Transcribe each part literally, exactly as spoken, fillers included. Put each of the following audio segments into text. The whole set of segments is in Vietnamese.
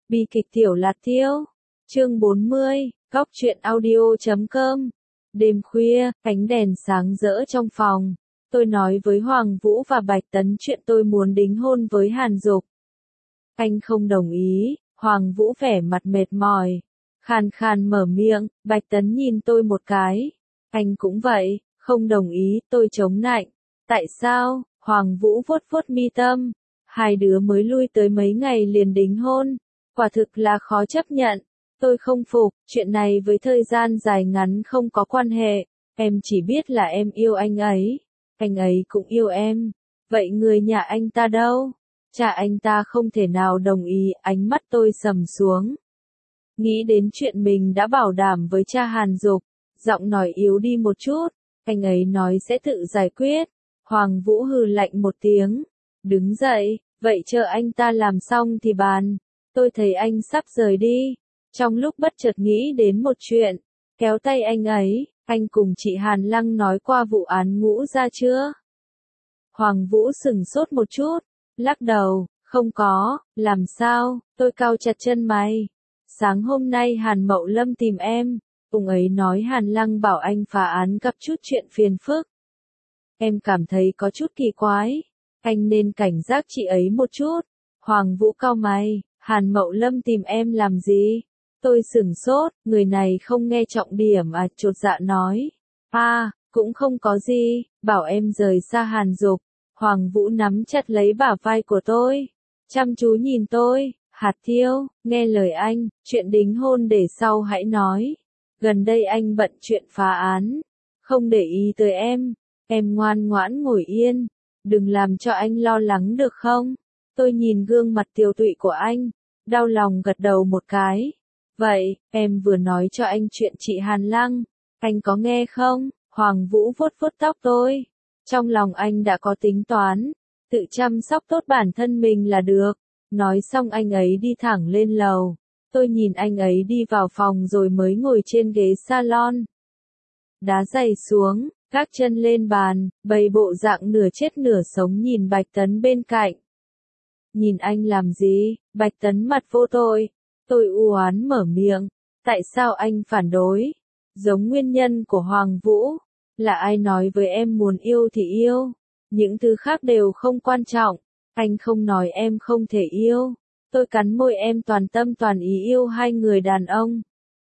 Bi kịch Tiểu Lạt Tiêu, chương bốn mươi, góc truyện audio chấm com. Đêm khuya, ánh đèn sáng rỡ trong phòng. Tôi nói với Hoàng Vũ và Bạch Tấn chuyện tôi muốn đính hôn với Hàn Dục. Anh không đồng ý, Hoàng Vũ vẻ mặt mệt mỏi. Khàn khàn mở miệng, Bạch Tấn nhìn tôi một cái. Anh cũng vậy, không đồng ý, tôi chống nạnh. Tại sao? Hoàng Vũ vuốt vuốt mi tâm. Hai đứa mới lui tới mấy ngày liền đính hôn. Quả thực là khó chấp nhận. Tôi không phục, chuyện này với thời gian dài ngắn không có quan hệ. Em chỉ biết là em yêu anh ấy. Anh ấy cũng yêu em. Vậy người nhà anh ta đâu? Cha anh ta không thể nào đồng ý, ánh mắt tôi sầm xuống. Nghĩ đến chuyện mình đã bảo đảm với cha Hàn Dục, giọng nói yếu đi một chút. Anh ấy nói sẽ tự giải quyết. Hoàng Vũ hừ lạnh một tiếng. Đứng dậy, vậy chờ anh ta làm xong thì bàn. Tôi thấy anh sắp rời đi. Trong lúc bất chợt nghĩ đến một chuyện, kéo tay anh ấy, anh cùng chị Hàn Lăng nói qua vụ án Ngũ Gia chưa? Hoàng Vũ sững sốt một chút, lắc đầu, không có, làm sao? Tôi cau chặt chân mày. Sáng hôm nay Hàn Mậu Lâm tìm em, ông ấy nói Hàn Lăng bảo anh phá án gặp chút chuyện phiền phức. Em cảm thấy có chút kỳ quái, anh nên cảnh giác chị ấy một chút. Hoàng Vũ cau mày, Hàn Mậu Lâm tìm em làm gì? Tôi sửng sốt, người này không nghe trọng điểm à, chột dạ nói. À, cũng không có gì, bảo em rời xa Hàn Dục. Hoàng Vũ nắm chặt lấy bả vai của tôi, chăm chú nhìn tôi. Hạt Tiêu, nghe lời anh, chuyện đính hôn để sau hãy nói. Gần đây anh bận chuyện phá án, không để ý tới em. Em ngoan ngoãn ngồi yên, đừng làm cho anh lo lắng được không? Tôi nhìn gương mặt tiều tụy của anh, đau lòng gật đầu một cái. Vậy, em vừa nói cho anh chuyện chị Hàn Lăng, anh có nghe không? Hoàng Vũ vuốt vuốt tóc tôi. Trong lòng anh đã có tính toán, tự chăm sóc tốt bản thân mình là được. Nói xong anh ấy đi thẳng lên lầu. Tôi nhìn anh ấy đi vào phòng rồi mới ngồi trên ghế salon. Đá giày xuống, gác chân lên bàn, bày bộ dạng nửa chết nửa sống nhìn Bạch Tấn bên cạnh. Nhìn anh làm gì? Bạch Tấn mặt vô tội. Tôi u oán mở miệng. Tại sao anh phản đối? Giống nguyên nhân của Hoàng Vũ. Là ai nói với em muốn yêu thì yêu. Những thứ khác đều không quan trọng. Anh không nói em không thể yêu. Tôi cắn môi em toàn tâm toàn ý yêu hai người đàn ông.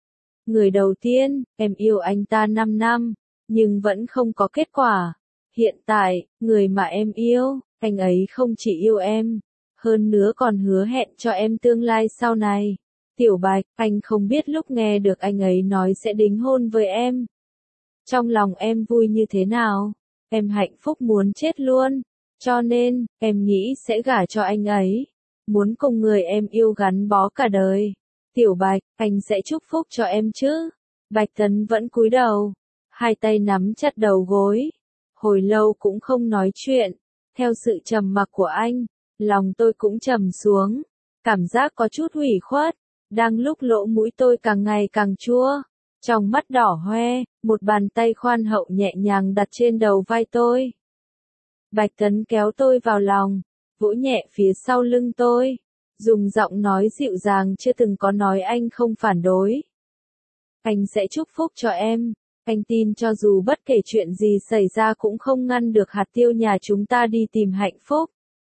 Người đầu tiên, em yêu anh ta năm năm, nhưng vẫn không có kết quả. Hiện tại, người mà em yêu, anh ấy không chỉ yêu em, hơn nữa còn hứa hẹn cho em tương lai sau này. Tiểu Bạch, anh không biết lúc nghe được anh ấy nói sẽ đính hôn với em. Trong lòng em vui như thế nào? Em hạnh phúc muốn chết luôn. Cho nên, em nghĩ sẽ gả cho anh ấy. Muốn cùng người em yêu gắn bó cả đời. Tiểu Bạch, anh sẽ chúc phúc cho em chứ? Bạch Tấn vẫn cúi đầu. Hai tay nắm chặt đầu gối. Hồi lâu cũng không nói chuyện. Theo sự trầm mặc của anh, lòng tôi cũng trầm xuống. Cảm giác có chút hủy khuất. Đang lúc lỗ mũi tôi càng ngày càng chua. Trong mắt đỏ hoe, một bàn tay khoan hậu nhẹ nhàng đặt trên đầu vai tôi. Bạch Tấn kéo tôi vào lòng, vỗ nhẹ phía sau lưng tôi, dùng giọng nói dịu dàng chưa từng có nói anh không phản đối. Anh sẽ chúc phúc cho em, anh tin cho dù bất kể chuyện gì xảy ra cũng không ngăn được Hạt Tiêu nhà chúng ta đi tìm hạnh phúc.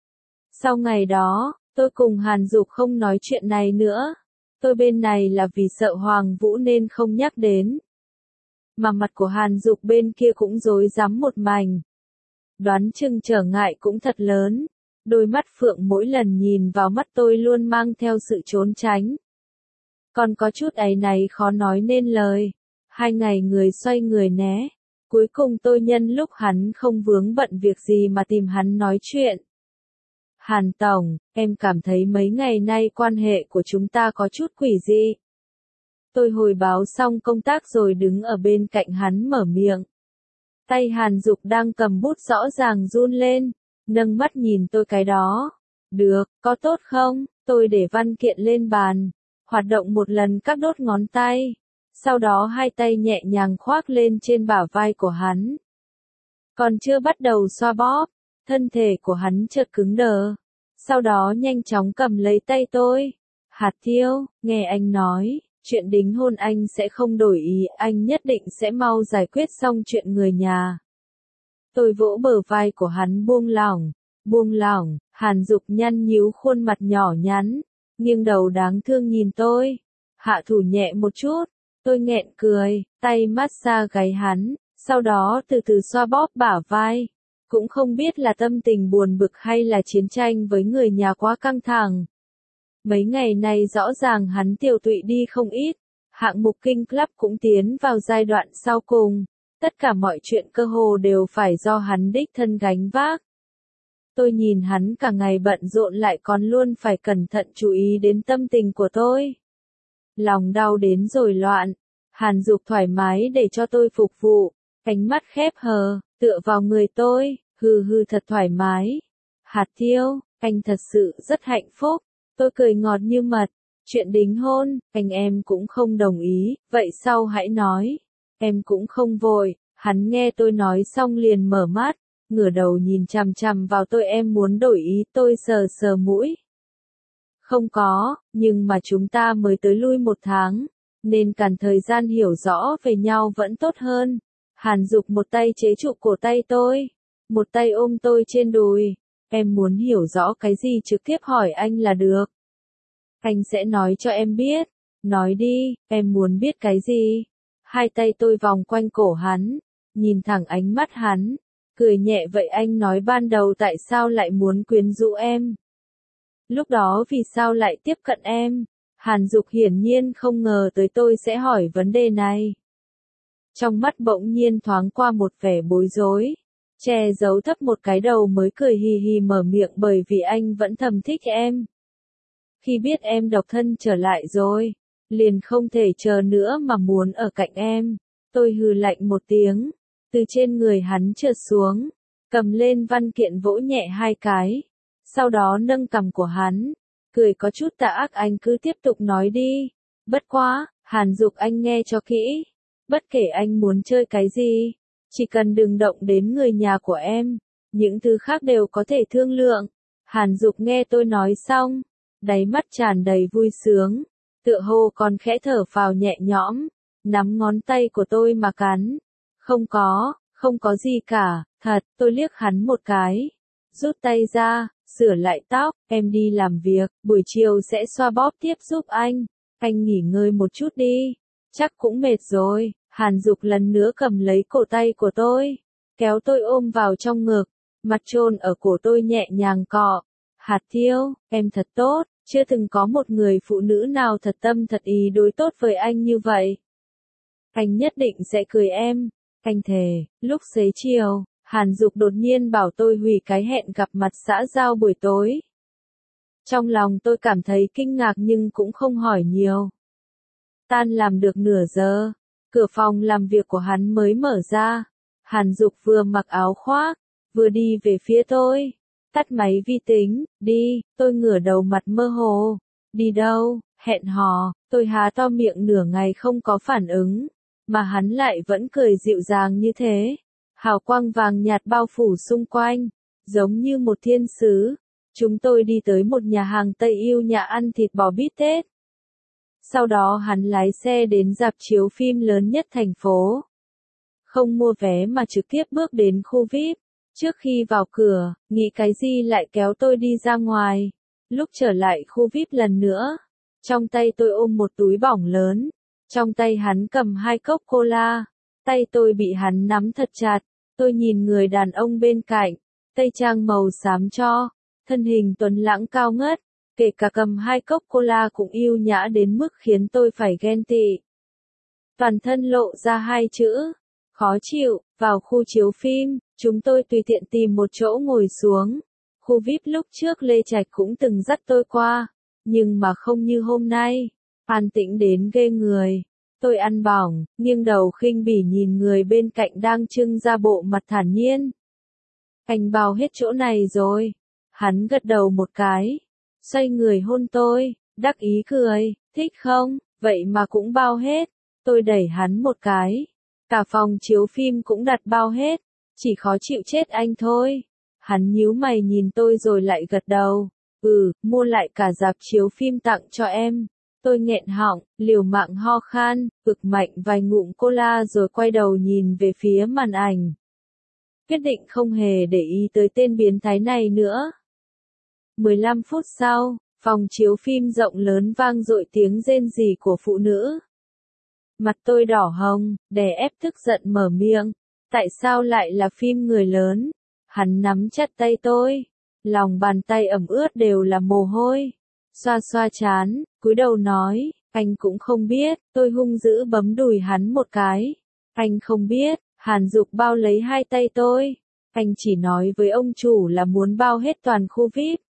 Sau ngày đó, tôi cùng Hàn Dục không nói chuyện này nữa. Tôi bên này là vì sợ Hoàng Vũ nên không nhắc đến. Mà mặt của Hàn Dục bên kia cũng rối rắm một mảnh. Đoán chừng trở ngại cũng thật lớn. Đôi mắt phượng mỗi lần nhìn vào mắt tôi luôn mang theo sự trốn tránh. Còn có chút áy náy khó nói nên lời. Hai ngày người xoay người né. Cuối cùng tôi nhân lúc hắn không vướng bận việc gì mà tìm hắn nói chuyện. Hàn Tổng, em cảm thấy mấy ngày nay quan hệ của chúng ta có chút quỷ dị. Tôi hồi báo xong công tác rồi đứng ở bên cạnh hắn mở miệng. Tay Hàn Dục đang cầm bút rõ ràng run lên, nâng mắt nhìn tôi cái đó. Được, có tốt không? Tôi để văn kiện lên bàn, hoạt động một lần các đốt ngón tay. Sau đó hai tay nhẹ nhàng khoác lên trên bả vai của hắn. Còn chưa bắt đầu xoa bóp, thân thể của hắn chợt cứng đờ. Sau đó nhanh chóng cầm lấy tay tôi. Hạt tiêu, nghe anh nói, chuyện đính hôn anh sẽ không đổi ý, anh nhất định sẽ mau giải quyết xong chuyện người nhà. Tôi vỗ bờ vai của hắn buông lỏng, buông lỏng, Hàn Dục nhăn nhíu khuôn mặt nhỏ nhắn, nghiêng đầu đáng thương nhìn tôi, hạ thủ nhẹ một chút, tôi nghẹn cười, tay massage gáy hắn, sau đó từ từ xoa bóp bả vai, cũng không biết là tâm tình buồn bực hay là chiến tranh với người nhà quá căng thẳng. Mấy ngày này rõ ràng hắn tiều tụy đi không ít, hạng mục King Club cũng tiến vào giai đoạn sau cùng, tất cả mọi chuyện cơ hồ đều phải do hắn đích thân gánh vác. Tôi nhìn hắn cả ngày bận rộn lại còn luôn phải cẩn thận chú ý đến tâm tình của tôi. Lòng đau đến rồi loạn, Hàn Dục thoải mái để cho tôi phục vụ, ánh mắt khép hờ, tựa vào người tôi, hừ hừ thật thoải mái. Hạt tiêu, anh thật sự rất hạnh phúc, tôi cười ngọt như mật, chuyện đính hôn, anh em cũng không đồng ý, vậy sau hãy nói, em cũng không vội, hắn nghe tôi nói xong liền mở mắt, ngửa đầu nhìn chằm chằm vào tôi em muốn đổi ý tôi sờ sờ mũi. Không có, nhưng mà chúng ta mới tới lui một tháng, nên cần thời gian hiểu rõ về nhau vẫn tốt hơn. Hàn Dục một tay chế trụ cổ tay tôi, một tay ôm tôi trên đùi. Em muốn hiểu rõ cái gì trực tiếp hỏi anh là được. Anh sẽ nói cho em biết. Nói đi, em muốn biết cái gì? Hai tay tôi vòng quanh cổ hắn, nhìn thẳng ánh mắt hắn, cười nhẹ vậy anh nói ban đầu tại sao lại muốn quyến rũ em? Lúc đó vì sao lại tiếp cận em? Hàn Dục hiển nhiên không ngờ tới tôi sẽ hỏi vấn đề này. Trong mắt bỗng nhiên thoáng qua một vẻ bối rối, che giấu thấp một cái đầu mới cười hì hì mở miệng bởi vì anh vẫn thầm thích em. Khi biết em độc thân trở lại rồi, liền không thể chờ nữa mà muốn ở cạnh em. Tôi hừ lạnh một tiếng, từ trên người hắn trượt xuống, cầm lên văn kiện vỗ nhẹ hai cái, sau đó nâng cằm của hắn, cười có chút tà ác anh cứ tiếp tục nói đi. Bất quá, Hàn Dục anh nghe cho kỹ, bất kể anh muốn chơi cái gì, chỉ cần đừng động đến người nhà của em, những thứ khác đều có thể thương lượng. Hàn Dục nghe tôi nói xong, đáy mắt tràn đầy vui sướng, tựa hồ còn khẽ thở phào nhẹ nhõm, nắm ngón tay của tôi mà cắn. Không có, không có gì cả, thật, tôi liếc hắn một cái, rút tay ra, sửa lại tóc, em đi làm việc, buổi chiều sẽ xoa bóp tiếp giúp anh, anh nghỉ ngơi một chút đi, chắc cũng mệt rồi. Hàn Dục lần nữa cầm lấy cổ tay của tôi, kéo tôi ôm vào trong ngực, mặt chôn ở cổ tôi nhẹ nhàng cọ. Hạt tiêu, em thật tốt, chưa từng có một người phụ nữ nào thật tâm thật ý đối tốt với anh như vậy. Anh nhất định sẽ cười em, anh thề. Lúc xế chiều, Hàn Dục đột nhiên bảo tôi hủy cái hẹn gặp mặt xã giao buổi tối. Trong lòng tôi cảm thấy kinh ngạc nhưng cũng không hỏi nhiều. Tan làm được nửa giờ, cửa phòng làm việc của hắn mới mở ra. Hàn Dục vừa mặc áo khoác, vừa đi về phía tôi. Tắt máy vi tính, đi, tôi ngửa đầu mặt mơ hồ. Đi đâu, hẹn hò, tôi há to miệng nửa ngày không có phản ứng, mà hắn lại vẫn cười dịu dàng như thế. Hào quang vàng nhạt bao phủ xung quanh, giống như một thiên sứ. Chúng tôi đi tới một nhà hàng Tây yêu nhã ăn thịt bò bít tết. Sau đó hắn lái xe đến rạp chiếu phim lớn nhất thành phố. Không mua vé mà trực tiếp bước đến khu vi ai pi. Trước khi vào cửa, nghĩ cái gì lại kéo tôi đi ra ngoài. Lúc trở lại khu vi ai pi lần nữa, trong tay tôi ôm một túi bỏng lớn, trong tay hắn cầm hai cốc cola, tay tôi bị hắn nắm thật chặt. Tôi nhìn người đàn ông bên cạnh, tây trang màu xám cho, thân hình tuấn lãng cao ngất, kể cả cầm hai cốc cola cũng yêu nhã đến mức khiến tôi phải ghen tị. Toàn thân lộ ra hai chữ, khó chịu. Vào khu chiếu phim, chúng tôi tùy tiện tìm một chỗ ngồi xuống. Khu vi ai pi lúc trước Lê Trạch cũng từng dắt tôi qua, nhưng mà không như hôm nay, an tĩnh đến ghê người. Tôi ăn bỏng, nghiêng đầu khinh bỉ nhìn người bên cạnh đang trưng ra bộ mặt thản nhiên. Anh bao hết chỗ này rồi. Hắn gật đầu một cái, xoay người hôn tôi, đắc ý cười, thích không, vậy mà cũng bao hết. Tôi đẩy hắn một cái. Cả phòng chiếu phim cũng đặt bao hết, chỉ khó chịu chết anh thôi. Hắn nhíu mày nhìn tôi rồi lại gật đầu, Ừ, mua lại cả rạp chiếu phim tặng cho em. Tôi nghẹn họng, liều mạng ho khan, ực mạnh vài ngụm cola rồi quay đầu nhìn về phía màn ảnh. Quyết định không hề để ý tới tên biến thái này nữa. mười lăm phút sau, phòng chiếu phim rộng lớn vang dội tiếng rên rỉ của phụ nữ. Mặt tôi đỏ hồng, đè ép tức giận mở miệng. Tại sao lại là phim người lớn? Hắn nắm chặt tay tôi. Lòng bàn tay ẩm ướt đều là mồ hôi. Xoa xoa chán, cúi đầu nói, anh cũng không biết. Tôi hung dữ bấm đùi hắn một cái. Anh không biết. Hàn Dục bao lấy hai tay tôi. Anh chỉ nói với ông chủ là muốn bao hết toàn khu vi ai pi.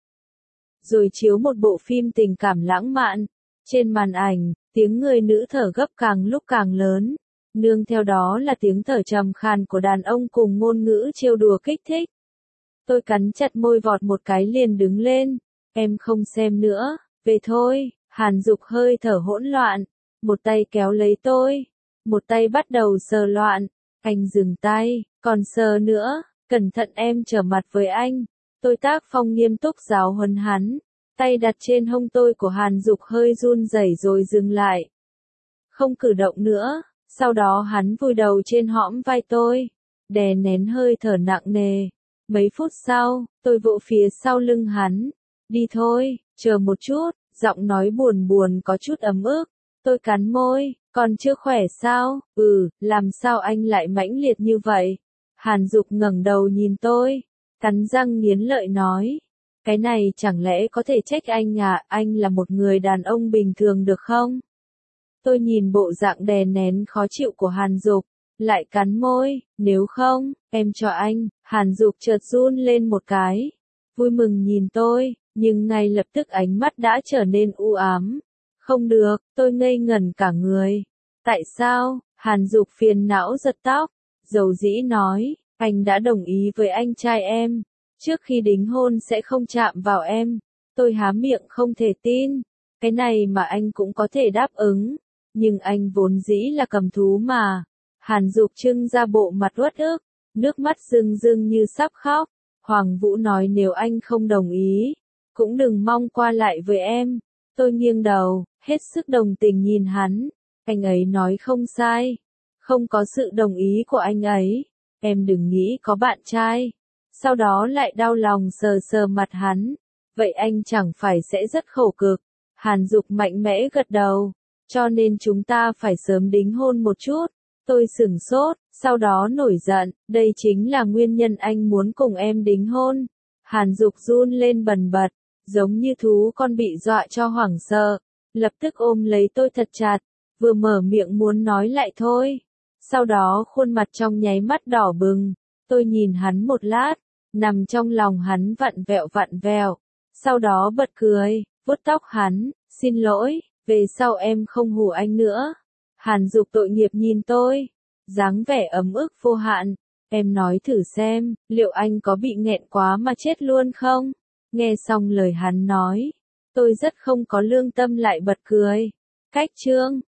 Rồi chiếu một bộ phim tình cảm lãng mạn. Trên màn ảnh, tiếng người nữ thở gấp càng lúc càng lớn. Nương theo đó là tiếng thở trầm khàn của đàn ông cùng ngôn ngữ trêu đùa kích thích. Tôi cắn chặt môi vọt một cái liền đứng lên. Em không xem nữa, về thôi. Hàn Dục hơi thở hỗn loạn. Một tay kéo lấy tôi. Một tay bắt đầu sờ loạn. Anh dừng tay, còn sờ nữa. Cẩn thận em trở mặt với anh. Tôi tác phong nghiêm túc giáo huấn hắn. Tay đặt trên hông tôi của Hàn Dục hơi run rẩy rồi dừng lại. Không cử động nữa. Sau đó hắn vùi đầu trên hõm vai tôi. Đè nén hơi thở nặng nề. Mấy phút sau, tôi vỗ phía sau lưng hắn. Đi thôi, chờ một chút. Giọng nói buồn buồn có chút ấm ức. Tôi cắn môi. Còn chưa khỏe sao? Ừ, làm sao anh lại mãnh liệt như vậy? Hàn Dục ngẩng đầu nhìn tôi. Cắn răng nghiến lợi nói. Cái này chẳng lẽ có thể trách anh à, anh là một người đàn ông bình thường được không? Tôi nhìn bộ dạng đè nén khó chịu của Hàn Dục, lại cắn môi, nếu không, em cho anh. Hàn Dục chợt run lên một cái, vui mừng nhìn tôi, nhưng ngay lập tức ánh mắt đã trở nên u ám. Không được, tôi ngây ngẩn cả người. Tại sao? Hàn Dục phiền não giật tóc, dầu dĩ nói, anh đã đồng ý với anh trai em. Trước khi đính hôn sẽ không chạm vào em. Tôi há miệng không thể tin. Cái này mà anh cũng có thể đáp ứng. Nhưng anh vốn dĩ là cầm thú mà. Hàn Dục trưng ra bộ mặt uất ức. Nước mắt rưng rưng như sắp khóc. Hoàng Vũ nói nếu anh không đồng ý. Cũng đừng mong qua lại với em. Tôi nghiêng đầu, hết sức đồng tình nhìn hắn. Anh ấy nói không sai. Không có sự đồng ý của anh ấy. Em đừng nghĩ có bạn trai. Sau đó lại đau lòng sờ sờ mặt hắn. Vậy anh chẳng phải sẽ rất khổ cực. Hàn Dục mạnh mẽ gật đầu. Cho nên chúng ta phải sớm đính hôn một chút. Tôi sửng sốt, sau đó nổi giận. Đây chính là nguyên nhân anh muốn cùng em đính hôn. Hàn Dục run lên bần bật, giống như thú con bị dọa cho hoảng sợ. Lập tức ôm lấy tôi thật chặt. Vừa mở miệng muốn nói lại thôi. Sau đó khuôn mặt trong nháy mắt đỏ bừng. Tôi nhìn hắn một lát, nằm trong lòng hắn vặn vẹo vặn vẹo. Sau đó bật cười, vuốt tóc hắn, xin lỗi, về sau em không hù anh nữa. Hàn Dục tội nghiệp nhìn tôi, dáng vẻ ấm ức vô hạn. Em nói thử xem, liệu anh có bị nghẹn quá mà chết luôn không? Nghe xong lời hắn nói, tôi rất không có lương tâm lại bật cười. Cách chương